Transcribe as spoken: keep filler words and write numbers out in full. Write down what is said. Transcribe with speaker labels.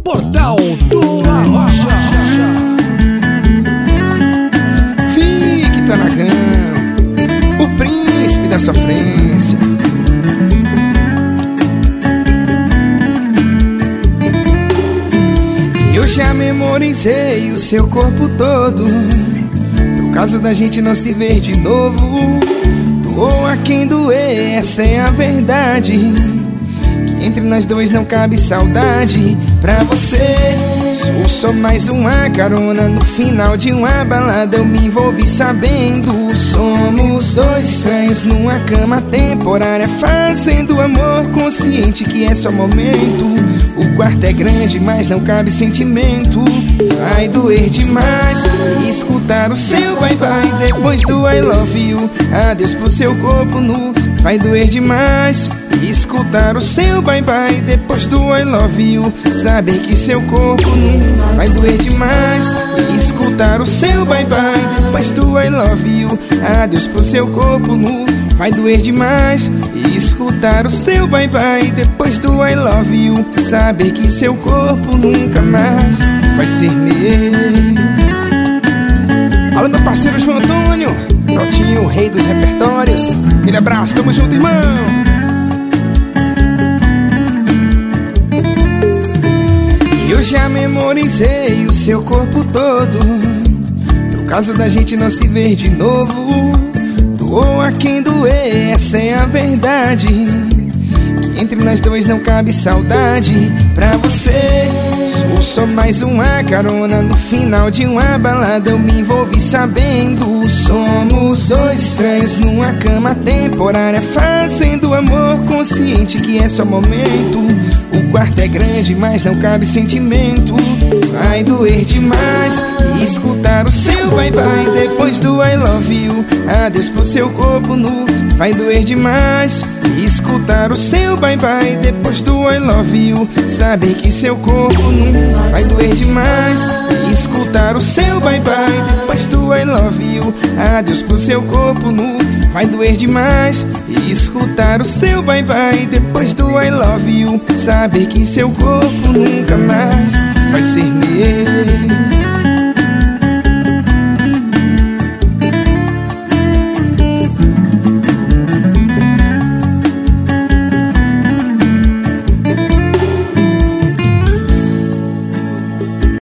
Speaker 1: Portal do Arrocha.
Speaker 2: Fique Tanagão, o príncipe da sofrência. Eu já memorizei o seu corpo todo, pro caso da gente não se ver de novo. Doa quem doer, essa é a verdade, que entre nós dois não cabe saudade. Pra você, sou só mais uma carona no final de uma balada. Eu me envolvi sabendo, somos dois estranhos numa cama temporária, fazendo amor consciente que é só momento. O quarto é grande, mas não cabe sentimento. Vai doer demais escutar o seu bye-bye depois do I love you. Adeus pro seu corpo nu. Vai doer demais escutar o seu bye-bye depois do I love you. Saber que seu corpo nu. Vai doer demais escutar o seu bye-bye depois do I love you. Adeus pro seu corpo nu. Vai doer demais escutar o seu bye-bye depois do I love you. Saber que seu corpo nunca mais vai ser meu. Alô, meu parceiro João Antônio, Totinho, o rei dos repertórios. Aquele abraço, tamo junto, irmão. Eu já memorizei o seu corpo todo, pro caso da gente não se ver de novo. Doa quem doer, essa é a verdade, que entre nós dois não cabe saudade. Pra você, sou só mais uma carona no final de uma balada. Eu me envolvi sabendo, somos dois estranhos numa cama temporária, fazendo amor consciente que é só momento. O quarto é grande, mas não cabe sentimento. Vai doer demais escutar o seu bye-bye depois do I love you. Adeus pro seu corpo nu. Vai doer demais escutar o seu bye-bye depois do I love you. Saber que seu corpo nu. Vai doer demais escutar o seu bye-bye depois do I love you. Adeus pro seu corpo nu. Vai doer demais escutar o seu bye-bye depois do I love you. Saber que seu corpo nunca mais vai ser meu.